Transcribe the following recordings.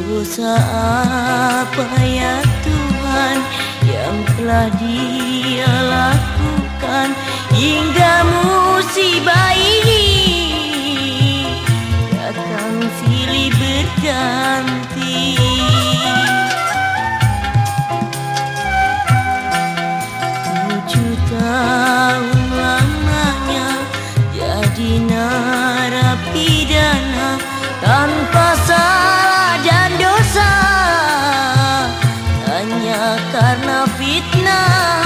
Dosa apa ya Tuhan yang telah Dia lakukan hingga musibah ini datang silih berganti. 7 tahun lamanya jadi narapidana tanpa salah dan dosa, hanya karena fitnah.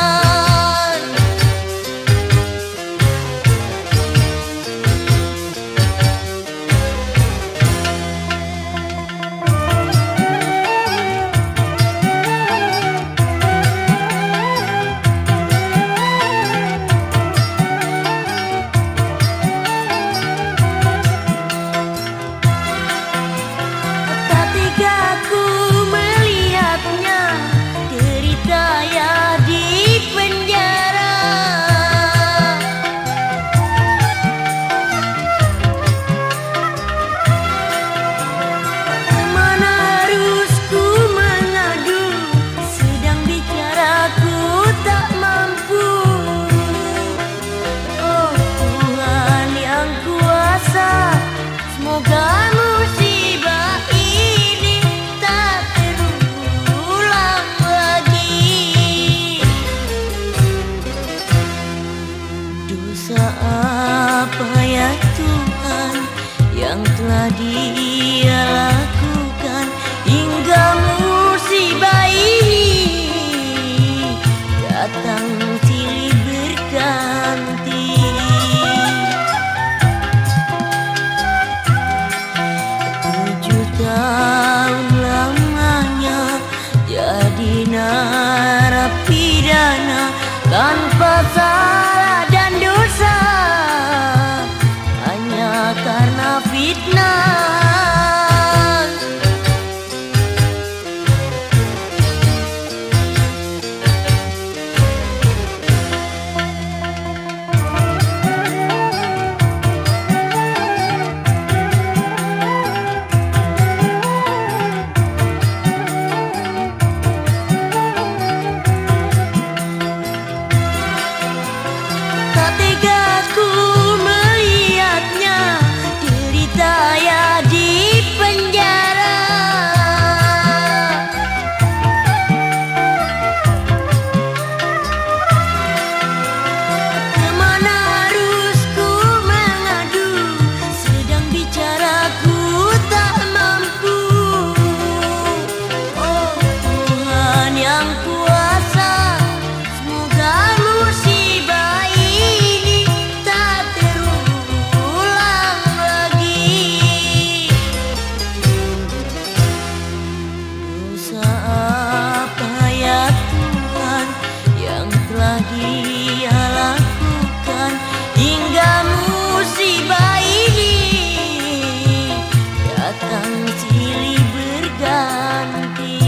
Dosa apa ya Tuhan yang telah Dia lakukan hingga musibah ini datang silih berganti. 7 tahun lamanya jadi narapidana tanpa salah dan dosa, hanya karena fitnah. Dia lakukan hingga musibah ini datang silih berganti.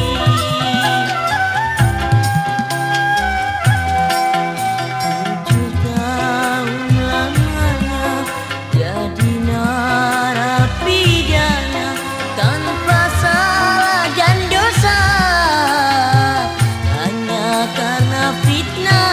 7 tahun lamanya jadi narapidana tanpa salah dan dosa, hanya karena fitnah.